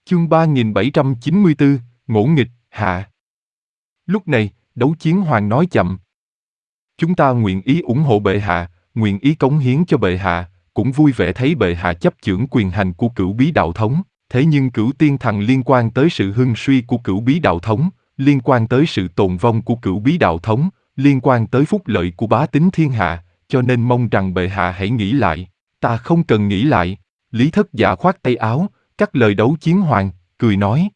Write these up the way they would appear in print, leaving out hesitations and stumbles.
Chương 3794, ngỗ nghịch, hạ. Lúc này, Đấu Chiến Hoàng nói chậm. Chúng ta nguyện ý ủng hộ bệ hạ, nguyện ý cống hiến cho bệ hạ, cũng vui vẻ thấy bệ hạ chấp chưởng quyền hành của Cửu Bí Đạo Thống. Thế nhưng Cửu Tiên Thần liên quan tới sự hưng suy của Cửu Bí Đạo Thống, liên quan tới sự tồn vong của Cửu Bí Đạo Thống, liên quan tới phúc lợi của bá tính thiên hạ, cho nên mong rằng bệ hạ hãy nghĩ lại. Ta không cần nghĩ lại. Lý Thất Dạ khoát tay áo, cắt lời Đấu Chiến Hoàng, cười nói.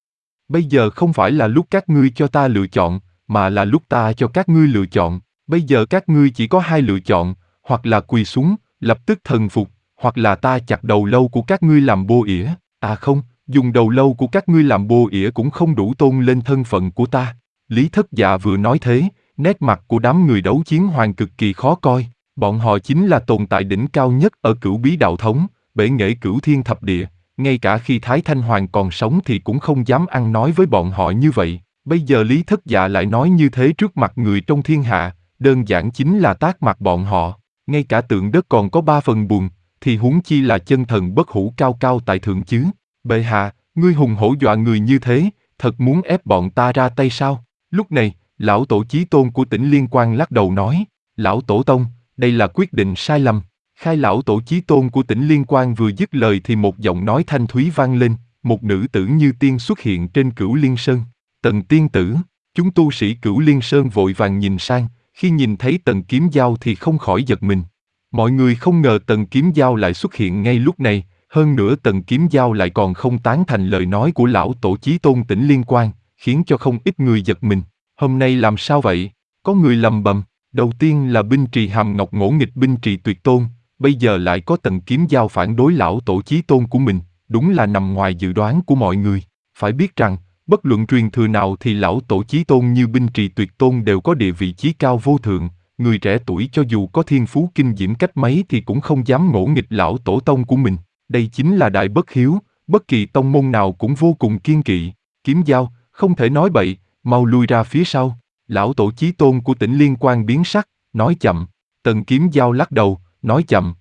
Bây giờ không phải là lúc các ngươi cho ta lựa chọn, mà là lúc ta cho các ngươi lựa chọn. Bây giờ các ngươi chỉ có hai lựa chọn, hoặc là quỳ xuống, lập tức thần phục, hoặc là ta chặt đầu lâu của các ngươi làm bô ỉa. À không, dùng đầu lâu của các ngươi làm bô ỉa cũng không đủ tôn lên thân phận của ta. Lý Thất Dạ vừa nói thế, nét mặt của đám người Đấu Chiến Hoàng cực kỳ khó coi. Bọn họ chính là tồn tại đỉnh cao nhất ở Cửu Bí Đạo Thống, bể nghệ Cửu Thiên Thập Địa. Ngay cả khi Thái Thanh Hoàng còn sống thì cũng không dám ăn nói với bọn họ như vậy. Bây giờ Lý Thất Dạ lại nói như thế trước mặt người trong thiên hạ, đơn giản chính là tát mặt bọn họ. Ngay cả tượng đất còn có 3 phần buồn, thì huống chi là chân thần bất hủ cao cao tại thượng chứ. Bệ hạ, ngươi hùng hổ dọa người như thế, thật muốn ép bọn ta ra tay sao? Lúc này, lão tổ chí tôn của Tỉnh Liên Quan lắc đầu nói, lão tổ tông, đây là quyết định sai lầm. Khai lão tổ chí tôn của Tỉnh Liên Quan vừa dứt lời thì một giọng nói thanh thúy vang lên, một nữ tử như tiên xuất hiện trên Cửu Liên Sơn. Tần tiên tử, chúng tu sĩ Cửu Liên Sơn vội vàng nhìn sang, khi nhìn thấy Tần Kiếm Giao thì không khỏi giật mình. Mọi người không ngờ Tần Kiếm Giao lại xuất hiện ngay lúc này, hơn nữa Tần Kiếm Giao lại còn không tán thành lời nói của lão tổ chí tôn Tỉnh Liên Quan, khiến cho không ít người giật mình. Hôm nay làm sao vậy? Có người lầm bầm, đầu tiên là binh trì Hàm Ngọc ngỗ nghịch binh trì Tuyệt Tôn, bây giờ lại có Tần Kiếm Giao phản đối lão tổ chí tôn của mình, đúng là nằm ngoài dự đoán của mọi người. Phải biết rằng, bất luận truyền thừa nào thì lão tổ chí tôn như binh trì Tuyệt Tôn đều có địa vị chí cao vô thượng, người trẻ tuổi cho dù có thiên phú kinh diễm cách mấy thì cũng không dám ngỗ nghịch lão tổ tông của mình. Đây chính là đại bất hiếu, bất kỳ tông môn nào cũng vô cùng kiêng kỵ. Kiếm Giao, không thể nói bậy, mau lui ra phía sau. Lão tổ chí tôn của Tỉnh Liên Quan biến sắc, nói chậm. Tần Kiếm Giao lắc đầu, nói chậm.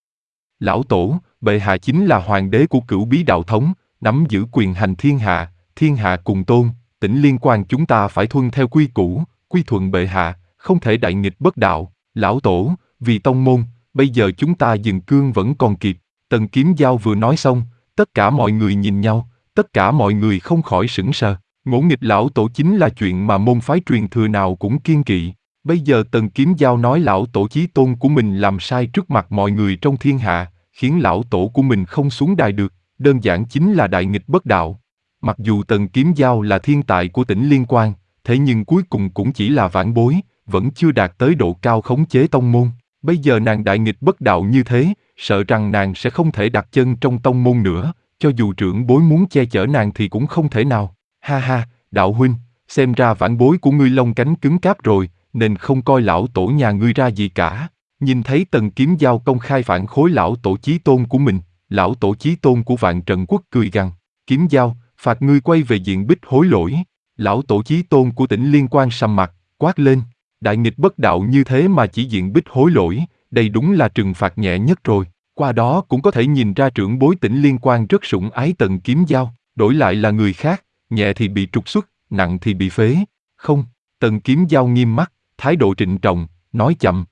Lão tổ, bệ hạ chính là hoàng đế của Cửu Bí Đạo Thống, nắm giữ quyền hành thiên hạ cùng tôn, Tỉnh Liên Quan chúng ta phải tuân theo quy củ, quy thuận bệ hạ, không thể đại nghịch bất đạo. Lão tổ, vì tông môn, bây giờ chúng ta dừng cương vẫn còn kịp. Tần Kiếm Giao vừa nói xong, tất cả mọi người nhìn nhau, tất cả mọi người không khỏi sững sờ. Ngỗ nghịch lão tổ chính là chuyện mà môn phái truyền thừa nào cũng kiêng kỵ. Bây giờ Tần Kiếm Giao nói lão tổ chí tôn của mình làm sai trước mặt mọi người trong thiên hạ, khiến lão tổ của mình không xuống đài được, đơn giản chính là đại nghịch bất đạo. Mặc dù Tần Kiếm Giao là thiên tài của Tỉnh Liên Quan, thế nhưng cuối cùng cũng chỉ là vãn bối, vẫn chưa đạt tới độ cao khống chế tông môn. Bây giờ nàng đại nghịch bất đạo như thế, sợ rằng nàng sẽ không thể đặt chân trong tông môn nữa, cho dù trưởng bối muốn che chở nàng thì cũng không thể nào. Ha ha, đạo huynh, xem ra vãn bối của ngươi lông cánh cứng cáp rồi, nên không coi lão tổ nhà ngươi ra gì cả. Nhìn thấy Tần Kiếm Giao công khai phản khối lão tổ chí tôn của mình, lão tổ chí tôn của Vạn Trận Quốc cười gằn, Kiếm Giao, phạt ngươi quay về diện bích hối lỗi. Lão tổ chí tôn của Tỉnh Liên Quan sầm mặt, quát lên, đại nghịch bất đạo như thế mà chỉ diện bích hối lỗi, đây đúng là trừng phạt nhẹ nhất rồi. Qua đó cũng có thể nhìn ra trưởng bối Tỉnh Liên Quan rất sủng ái Tần Kiếm Giao, đổi lại là người khác, nhẹ thì bị trục xuất, nặng thì bị phế. Không, Tần Kiếm Giao nghiêm mắt, thái độ trịnh trọng, nói chậm.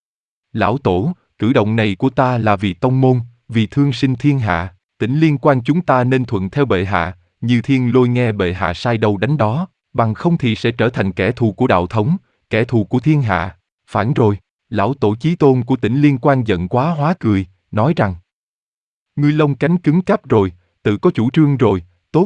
Lão tổ, cử động này của ta là vì tông môn, vì thương sinh thiên hạ, Tỉnh Liên Quan chúng ta nên thuận theo bệ hạ, như Thiên Lôi nghe bệ hạ sai đâu đánh đó, bằng không thì sẽ trở thành kẻ thù của đạo thống, kẻ thù của thiên hạ. Phản rồi, lão tổ chí tôn của Tỉnh Liên Quan giận quá hóa cười, nói rằng, ngươi lông cánh cứng cáp rồi, tự có chủ trương rồi, tốt,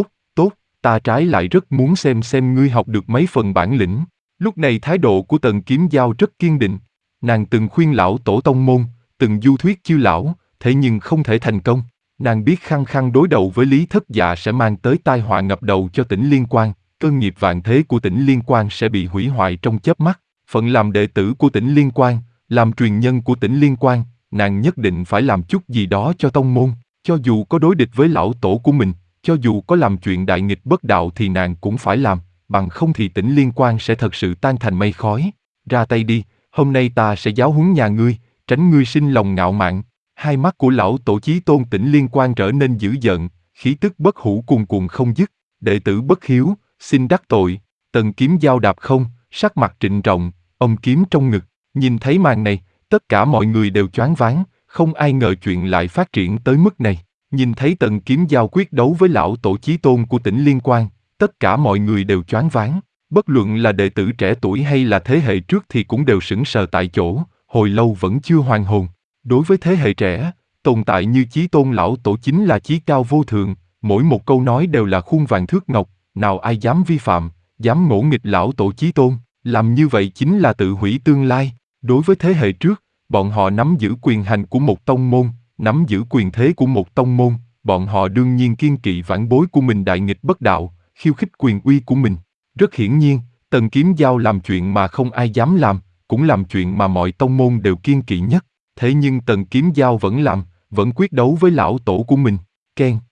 ta trái lại rất muốn xem ngươi học được mấy phần bản lĩnh. Lúc này thái độ của Tần Kiếm Giao rất kiên định, nàng từng khuyên lão tổ tông môn, từng du thuyết chiêu lão, thế nhưng không thể thành công. Nàng biết khăng khăng đối đầu với Lý Thất Dạ sẽ mang tới tai họa ngập đầu cho Tỉnh Liên Quan, cơ nghiệp vạn thế của Tỉnh Liên Quan sẽ bị hủy hoại trong chớp mắt. Phận làm đệ tử của Tỉnh Liên Quan, làm truyền nhân của Tỉnh Liên Quan, nàng nhất định phải làm chút gì đó cho tông môn, cho dù có đối địch với lão tổ của mình, cho dù có làm chuyện đại nghịch bất đạo thì nàng cũng phải làm, bằng không thì Tỉnh Liên Quan sẽ thật sự tan thành mây khói. Ra tay đi, hôm nay ta sẽ giáo huấn nhà ngươi, tránh ngươi sinh lòng ngạo mạn. Hai mắt của lão tổ chí tôn Tỉnh Liên Quan trở nên dữ dợn, khí tức bất hủ cuồn cuộn không dứt. Đệ tử bất hiếu, xin đắc tội. Tần Kiếm Dao đạp không, sắc mặt trịnh trọng, ôm kiếm trong ngực. Nhìn thấy màn này, tất cả mọi người đều choáng váng, không ai ngờ chuyện lại phát triển tới mức này. Nhìn thấy Tần Kiếm Dao quyết đấu với lão tổ chí tôn của tỉnh Liên Quan, tất cả mọi người đều choáng váng. Bất luận là đệ tử trẻ tuổi hay là thế hệ trước thì cũng đều sững sờ tại chỗ, hồi lâu vẫn chưa hoàn hồn. Đối với thế hệ trẻ, tồn tại như chí tôn lão tổ chính là chí cao vô thượng, mỗi một câu nói đều là khuôn vàng thước ngọc, nào ai dám vi phạm, dám ngỗ nghịch lão tổ chí tôn, làm như vậy chính là tự hủy tương lai. Đối với thế hệ trước, bọn họ nắm giữ quyền hành của một tông môn, nắm giữ quyền thế của một tông môn, bọn họ đương nhiên kiên kỵ vãn bối của mình đại nghịch bất đạo, khiêu khích quyền uy của mình. Rất hiển nhiên, Tần Kiếm Dao làm chuyện mà không ai dám làm, cũng làm chuyện mà mọi tông môn đều kiêng kỵ nhất. Thế nhưng Tần Kiếm Dao vẫn làm, vẫn quyết đấu với lão tổ của mình. Keng.